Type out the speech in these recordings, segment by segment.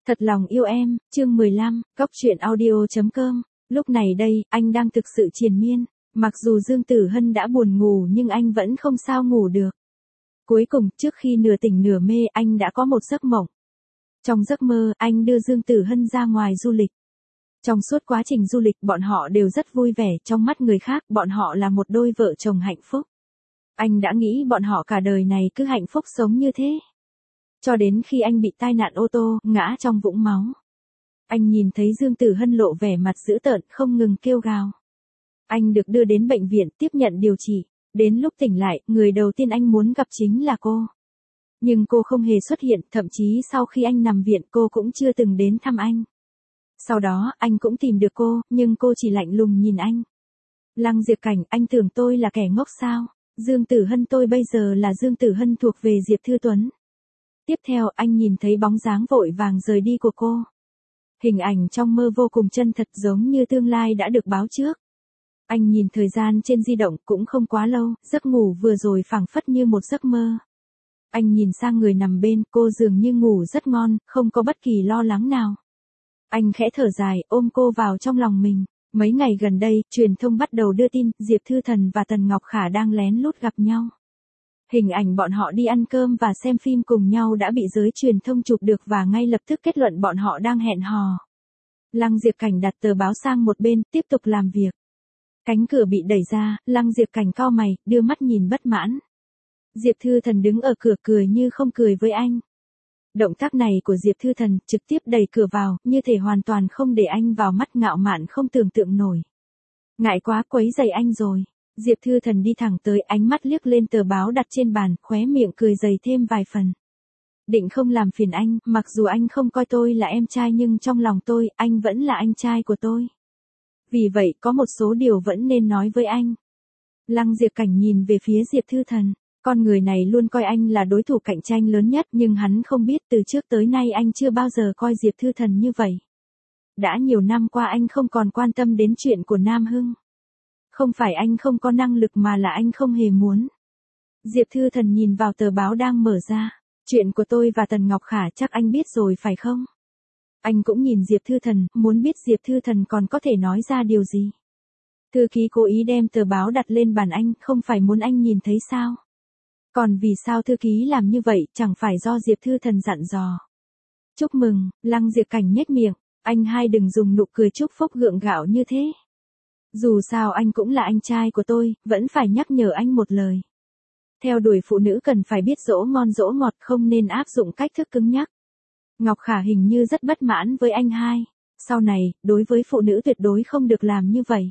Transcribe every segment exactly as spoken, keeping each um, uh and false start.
Thật lòng yêu em, chương mười lăm, góc truyện audio chấm com. Lúc này đây, anh đang thực sự triền miên. Mặc dù Dương Tử Hân đã buồn ngủ nhưng anh vẫn không sao ngủ được. Cuối cùng, trước khi nửa tỉnh nửa mê, anh đã có một giấc mộng. Trong giấc mơ, anh đưa Dương Tử Hân ra ngoài du lịch. Trong suốt quá trình du lịch, bọn họ đều rất vui vẻ, trong mắt người khác, bọn họ là một đôi vợ chồng hạnh phúc. Anh đã nghĩ bọn họ cả đời này cứ hạnh phúc sống như thế. Cho đến khi anh bị tai nạn ô tô, ngã trong vũng máu. Anh nhìn thấy Dương Tử Hân lộ vẻ mặt dữ tợn, không ngừng kêu gào. Anh được đưa đến bệnh viện tiếp nhận điều trị. Đến lúc tỉnh lại, người đầu tiên anh muốn gặp chính là cô. Nhưng cô không hề xuất hiện, thậm chí sau khi anh nằm viện cô cũng chưa từng đến thăm anh. Sau đó, anh cũng tìm được cô, nhưng cô chỉ lạnh lùng nhìn anh. Lăng Diệp Cảnh, anh tưởng tôi là kẻ ngốc sao? Dương Tử Hân, tôi bây giờ là Dương Tử Hân thuộc về Diệp Thư Tuấn. Tiếp theo, anh nhìn thấy bóng dáng vội vàng rời đi của cô. Hình ảnh trong mơ vô cùng chân thật, giống như tương lai đã được báo trước. Anh nhìn thời gian trên di động cũng không quá lâu, giấc ngủ vừa rồi phảng phất như một giấc mơ. Anh nhìn sang người nằm bên, cô dường như ngủ rất ngon, không có bất kỳ lo lắng nào. Anh khẽ thở dài, ôm cô vào trong lòng mình. Mấy ngày gần đây, truyền thông bắt đầu đưa tin, Diệp Thư Thần và Tần Ngọc Khả đang lén lút gặp nhau. Hình ảnh bọn họ đi ăn cơm và xem phim cùng nhau đã bị giới truyền thông chụp được và ngay lập tức kết luận bọn họ đang hẹn hò. Lăng Diệp Cảnh đặt tờ báo sang một bên, tiếp tục làm việc. Cánh cửa bị đẩy ra, Lăng Diệp Cảnh cau mày, đưa mắt nhìn bất mãn. Diệp Thư Thần đứng ở cửa cười như không cười với anh. Động tác này của Diệp Thư Thần trực tiếp đẩy cửa vào, như thể hoàn toàn không để anh vào mắt, ngạo mạn không tưởng tượng nổi. Ngại quá, quấy rầy anh rồi. Diệp Thư Thần đi thẳng tới, ánh mắt liếc lên tờ báo đặt trên bàn, khóe miệng cười dày thêm vài phần. Định không làm phiền anh, mặc dù anh không coi tôi là em trai nhưng trong lòng tôi, anh vẫn là anh trai của tôi. Vì vậy, có một số điều vẫn nên nói với anh. Lăng Diệp Cảnh nhìn về phía Diệp Thư Thần. Con người này luôn coi anh là đối thủ cạnh tranh lớn nhất, nhưng hắn không biết từ trước tới nay anh chưa bao giờ coi Diệp Thư Thần như vậy. Đã nhiều năm qua anh không còn quan tâm đến chuyện của Nam Hưng. Không phải anh không có năng lực mà là anh không hề muốn. Diệp Thư Thần nhìn vào tờ báo đang mở ra. Chuyện của tôi và Tần Ngọc Khả chắc anh biết rồi phải không? Anh cũng nhìn Diệp Thư Thần, muốn biết Diệp Thư Thần còn có thể nói ra điều gì. Thư ký cố ý đem tờ báo đặt lên bàn anh, không phải muốn anh nhìn thấy sao? Còn vì sao thư ký làm như vậy, chẳng phải do Diệp Thư Thần dặn dò. Chúc mừng, Lăng Diệp Cảnh nhếch miệng, anh hai đừng dùng nụ cười chúc phúc gượng gạo như thế. Dù sao anh cũng là anh trai của tôi, vẫn phải nhắc nhở anh một lời. Theo đuổi phụ nữ cần phải biết dỗ ngon dỗ ngọt, không nên áp dụng cách thức cứng nhắc. Ngọc Khả hình như rất bất mãn với anh hai. Sau này, đối với phụ nữ tuyệt đối không được làm như vậy.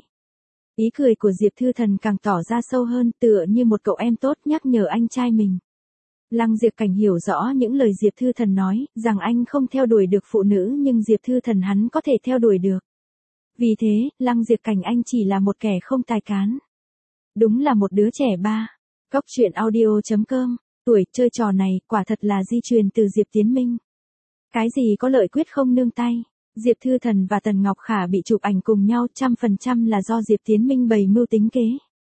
Ý cười của Diệp Thư Thần càng tỏ ra sâu hơn, tựa như một cậu em tốt nhắc nhở anh trai mình. Lăng Diệp Cảnh hiểu rõ những lời Diệp Thư Thần nói, rằng anh không theo đuổi được phụ nữ nhưng Diệp Thư Thần hắn có thể theo đuổi được. Vì thế, Lăng Diệp Cảnh anh chỉ là một kẻ không tài cán. Đúng là một đứa trẻ ba. Góc truyện audio chấm com, tuổi chơi trò này quả thật là di truyền từ Diệp Tiến Minh. Cái gì có lợi quyết không nương tay. Diệp Thư Thần và Tần Ngọc Khả bị chụp ảnh cùng nhau trăm phần trăm là do Diệp Tiến Minh bày mưu tính kế.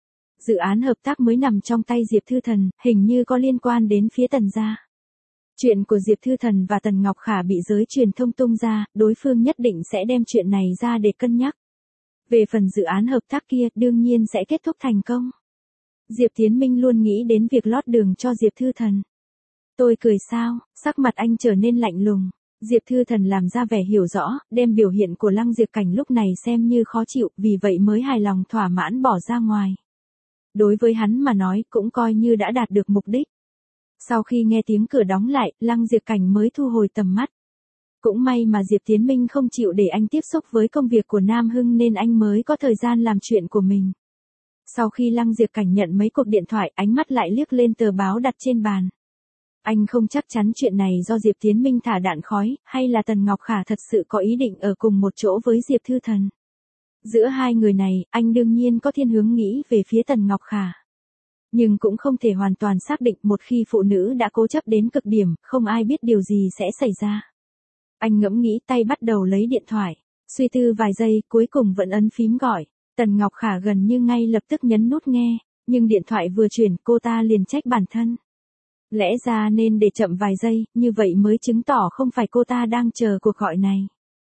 Dự án hợp tác mới nằm trong tay Diệp Thư Thần, hình như có liên quan đến phía Tần gia. Chuyện của Diệp Thư Thần và Tần Ngọc Khả bị giới truyền thông tung ra, đối phương nhất định sẽ đem chuyện này ra để cân nhắc. Về phần dự án hợp tác kia, đương nhiên sẽ kết thúc thành công. Diệp Tiến Minh luôn nghĩ đến việc lót đường cho Diệp Thư Thần. Tôi cười sao, sắc mặt anh trở nên lạnh lùng. Diệp Thư Thần làm ra vẻ hiểu rõ, đem biểu hiện của Lăng Diệp Cảnh lúc này xem như khó chịu, vì vậy mới hài lòng thỏa mãn bỏ ra ngoài. Đối với hắn mà nói, cũng coi như đã đạt được mục đích. Sau khi nghe tiếng cửa đóng lại, Lăng Diệp Cảnh mới thu hồi tầm mắt. Cũng may mà Diệp Tiến Minh không chịu để anh tiếp xúc với công việc của Nam Hưng nên anh mới có thời gian làm chuyện của mình. Sau khi Lăng Diệp Cảnh nhận mấy cuộc điện thoại, ánh mắt lại liếc lên tờ báo đặt trên bàn. Anh không chắc chắn chuyện này do Diệp Tiến Minh thả đạn khói, hay là Tần Ngọc Khả thật sự có ý định ở cùng một chỗ với Diệp Thư Thần. Giữa hai người này, anh đương nhiên có thiên hướng nghĩ về phía Tần Ngọc Khả. Nhưng cũng không thể hoàn toàn xác định, một khi phụ nữ đã cố chấp đến cực điểm, không ai biết điều gì sẽ xảy ra. Anh ngẫm nghĩ, tay bắt đầu lấy điện thoại. Suy tư vài giây, cuối cùng vẫn ấn phím gọi. Tần Ngọc Khả gần như ngay lập tức nhấn nút nghe, nhưng điện thoại vừa chuyển, cô ta liền trách bản thân. Lẽ ra nên để chậm vài giây, như vậy mới chứng tỏ không phải cô ta đang chờ cuộc gọi này.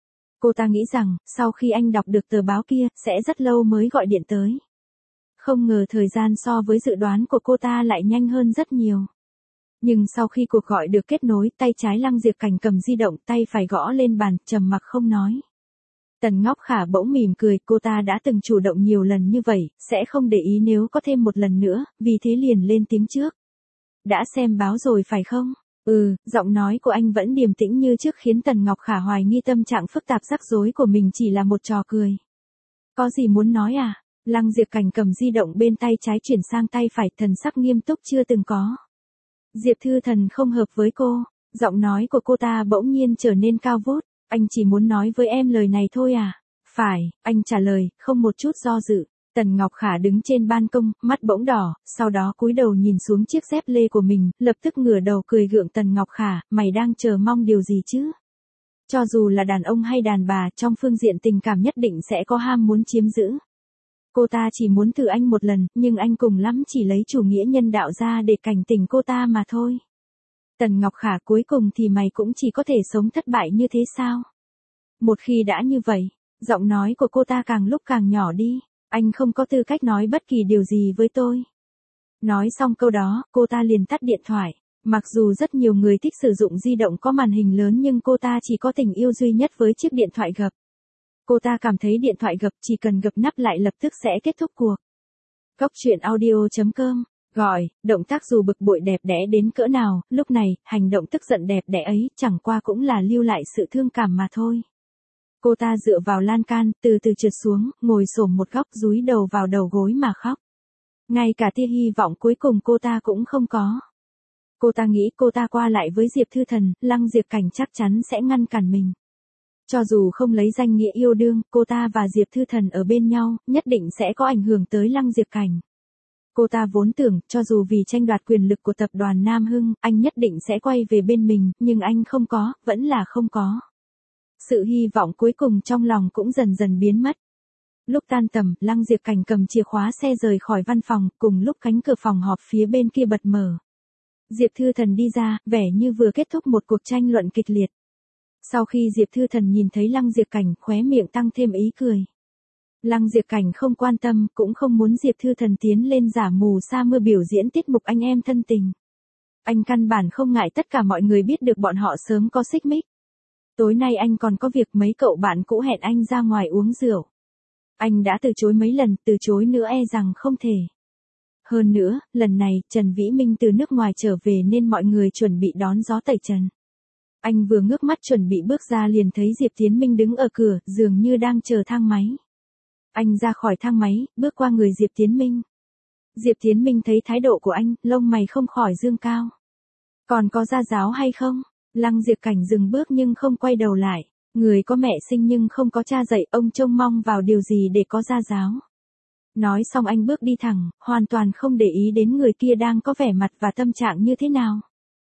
Cô ta nghĩ rằng, sau khi anh đọc được tờ báo kia, sẽ rất lâu mới gọi điện tới. Không ngờ thời gian so với dự đoán của cô ta lại nhanh hơn rất nhiều. Nhưng sau khi cuộc gọi được kết nối, tay trái Lăng Diệp Cảnh cầm di động, tay phải gõ lên bàn, trầm mặc không nói. Tần Ngọc Khả bỗng mỉm cười, cô ta đã từng chủ động nhiều lần như vậy, sẽ không để ý nếu có thêm một lần nữa, vì thế liền lên tiếng trước. Đã xem báo rồi phải không? Ừ, giọng nói của anh vẫn điềm tĩnh như trước khiến Tần Ngọc Khả hoài nghi tâm trạng phức tạp rắc rối của mình chỉ là một trò cười. Có gì muốn nói à? Lăng Diệp Cảnh cầm di động bên tay trái chuyển sang tay phải, thần sắc nghiêm túc chưa từng có. Diệp Thư Thần không hợp với cô, giọng nói của cô ta bỗng nhiên trở nên cao vút, anh chỉ muốn nói với em lời này thôi à? Phải, anh trả lời, không một chút do dự. Tần Ngọc Khả đứng trên ban công, mắt bỗng đỏ, sau đó cúi đầu nhìn xuống chiếc dép lê của mình, lập tức ngửa đầu cười gượng. Tần Ngọc Khả, mày đang chờ mong điều gì chứ? Cho dù là đàn ông hay đàn bà, trong phương diện tình cảm nhất định sẽ có ham muốn chiếm giữ. Cô ta chỉ muốn thử anh một lần, nhưng anh cùng lắm chỉ lấy chủ nghĩa nhân đạo ra để cảnh tỉnh cô ta mà thôi. Tần Ngọc Khả, cuối cùng thì mày cũng chỉ có thể sống thất bại như thế sao? Một khi đã như vậy, giọng nói của cô ta càng lúc càng nhỏ đi. Anh không có tư cách nói bất kỳ điều gì với tôi. Nói xong câu đó, cô ta liền tắt điện thoại. Mặc dù rất nhiều người thích sử dụng di động có màn hình lớn nhưng cô ta chỉ có tình yêu duy nhất với chiếc điện thoại gập. Cô ta cảm thấy điện thoại gập chỉ cần gập nắp lại lập tức sẽ kết thúc cuộc. Cốc truyện audio chấm com. Gọi, động tác dù bực bội đẹp đẽ đến cỡ nào, lúc này, hành động tức giận đẹp đẽ ấy chẳng qua cũng là lưu lại sự thương cảm mà thôi. Cô ta dựa vào lan can, từ từ trượt xuống, ngồi xổm một góc dúi đầu vào đầu gối mà khóc. Ngay cả tia hy vọng cuối cùng cô ta cũng không có. Cô ta nghĩ cô ta qua lại với Diệp Thư Thần, Lăng Diệp Cảnh chắc chắn sẽ ngăn cản mình. Cho dù không lấy danh nghĩa yêu đương, cô ta và Diệp Thư Thần ở bên nhau, nhất định sẽ có ảnh hưởng tới Lăng Diệp Cảnh. Cô ta vốn tưởng, cho dù vì tranh đoạt quyền lực của tập đoàn Nam Hưng, anh nhất định sẽ quay về bên mình, nhưng anh không có, vẫn là không có. Sự hy vọng cuối cùng trong lòng cũng dần dần biến mất. Lúc tan tầm, Lăng Diệp Cảnh cầm chìa khóa xe rời khỏi văn phòng, cùng lúc cánh cửa phòng họp phía bên kia bật mở. Diệp Thư Thần đi ra, vẻ như vừa kết thúc một cuộc tranh luận kịch liệt. Sau khi Diệp Thư Thần nhìn thấy Lăng Diệp Cảnh, khóe miệng tăng thêm ý cười. Lăng Diệp Cảnh không quan tâm, cũng không muốn Diệp Thư Thần tiến lên giả mù sa mưa biểu diễn tiết mục anh em thân tình. Anh căn bản không ngại tất cả mọi người biết được bọn họ sớm có xích mích. Tối nay anh còn có việc, mấy cậu bạn cũ hẹn anh ra ngoài uống rượu. Anh đã từ chối mấy lần, từ chối nữa e rằng không thể. Hơn nữa, lần này, Trần Vĩ Minh từ nước ngoài trở về nên mọi người chuẩn bị đón gió tẩy trần. Anh vừa ngước mắt chuẩn bị bước ra liền thấy Diệp Tiến Minh đứng ở cửa, dường như đang chờ thang máy. Anh ra khỏi thang máy, bước qua người Diệp Tiến Minh. Diệp Tiến Minh thấy thái độ của anh, lông mày không khỏi dương cao. Còn có gia giáo hay không? Lăng Diệp Cảnh dừng bước nhưng không quay đầu lại. Người có mẹ sinh nhưng không có cha dạy, ông trông mong vào điều gì để có gia giáo. Nói xong anh bước đi thẳng, hoàn toàn không để ý đến người kia đang có vẻ mặt và tâm trạng như thế nào.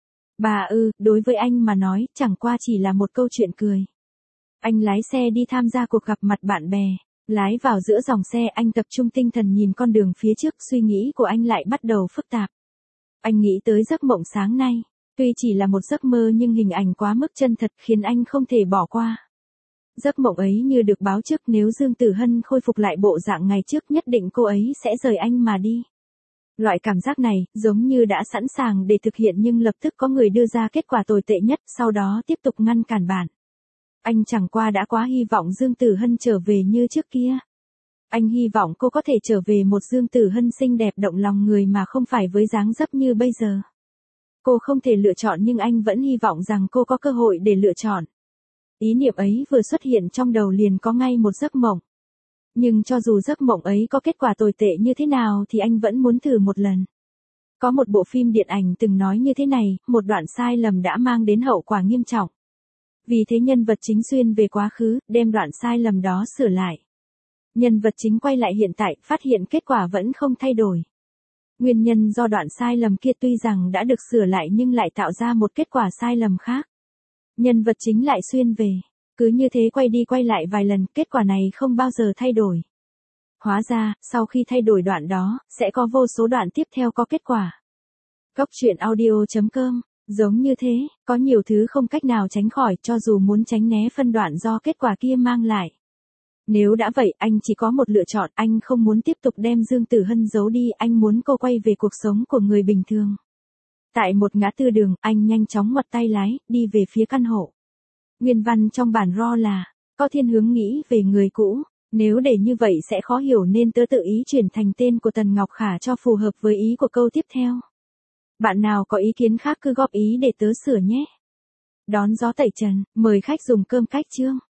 Bà ư, đối với anh mà nói, chẳng qua chỉ là một câu chuyện cười. Anh lái xe đi tham gia cuộc gặp mặt bạn bè. Lái vào giữa dòng xe, anh tập trung tinh thần nhìn con đường phía trước, suy nghĩ của anh lại bắt đầu phức tạp. Anh nghĩ tới giấc mộng sáng nay. Tuy chỉ là một giấc mơ nhưng hình ảnh quá mức chân thật khiến anh không thể bỏ qua. Giấc mộng ấy như được báo trước, nếu Dương Tử Hân khôi phục lại bộ dạng ngày trước nhất định cô ấy sẽ rời anh mà đi. Loại cảm giác này, giống như đã sẵn sàng để thực hiện nhưng lập tức có người đưa ra kết quả tồi tệ nhất, sau đó tiếp tục ngăn cản bạn. Anh chẳng qua đã quá hy vọng Dương Tử Hân trở về như trước kia. Anh hy vọng cô có thể trở về một Dương Tử Hân xinh đẹp động lòng người mà không phải với dáng dấp như bây giờ. Cô không thể lựa chọn nhưng anh vẫn hy vọng rằng cô có cơ hội để lựa chọn. Ý niệm ấy vừa xuất hiện trong đầu liền có ngay một giấc mộng. Nhưng cho dù giấc mộng ấy có kết quả tồi tệ như thế nào thì anh vẫn muốn thử một lần. Có một bộ phim điện ảnh từng nói như thế này, một đoạn sai lầm đã mang đến hậu quả nghiêm trọng. Vì thế nhân vật chính xuyên về quá khứ, đem đoạn sai lầm đó sửa lại. Nhân vật chính quay lại hiện tại, phát hiện kết quả vẫn không thay đổi. Nguyên nhân do đoạn sai lầm kia tuy rằng đã được sửa lại nhưng lại tạo ra một kết quả sai lầm khác. Nhân vật chính lại xuyên về. Cứ như thế quay đi quay lại vài lần, kết quả này không bao giờ thay đổi. Hóa ra, sau khi thay đổi đoạn đó, sẽ có vô số đoạn tiếp theo có kết quả. Góc truyện audio chấm com. Giống như thế, có nhiều thứ không cách nào tránh khỏi cho dù muốn tránh né phân đoạn do kết quả kia mang lại. Nếu đã vậy, anh chỉ có một lựa chọn, anh không muốn tiếp tục đem Dương Tử Hân giấu đi, anh muốn cô quay về cuộc sống của người bình thường. Tại một ngã tư đường, anh nhanh chóng ngoặt tay lái, đi về phía căn hộ. Nguyên văn trong bản raw là, có thiên hướng nghĩ về người cũ, nếu để như vậy sẽ khó hiểu nên tớ tự ý chuyển thành tên của Tần Ngọc Khả cho phù hợp với ý của câu tiếp theo. Bạn nào có ý kiến khác cứ góp ý để tớ sửa nhé. Đón gió tẩy trần, mời khách dùng cơm cách chương.